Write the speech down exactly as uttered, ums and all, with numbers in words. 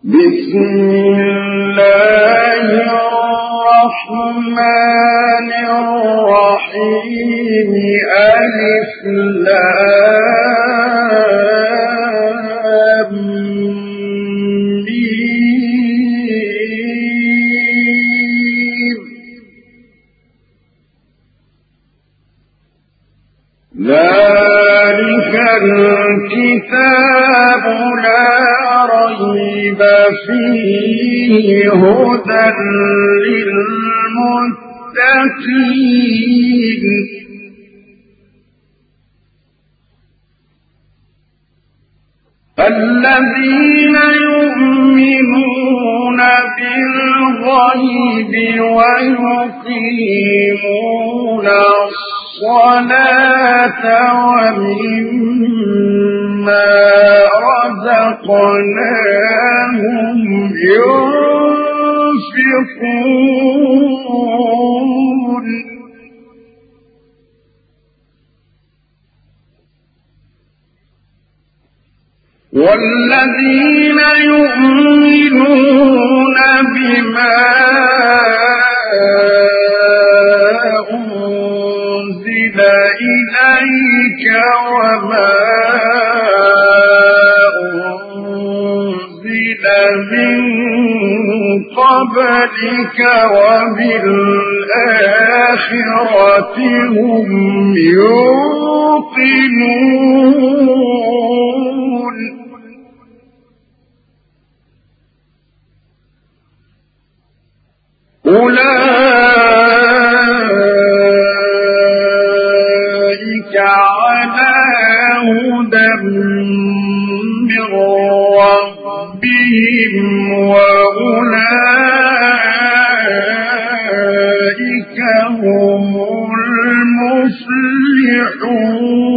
بسم الله الرحمن الرحيم ألف لام ميم ذلك الكتاب لا ريب فيه هدى للمتقين الذين يؤمنون بالغيب ويقيمون الصلاة ومما رزقناهم ينفقون والذين يؤمنون بما أنزل إليك وما أنزل من قبلك وبالآخرة هم يوقنون أولئك على هدى من ربهم وأولئك هم المفلحون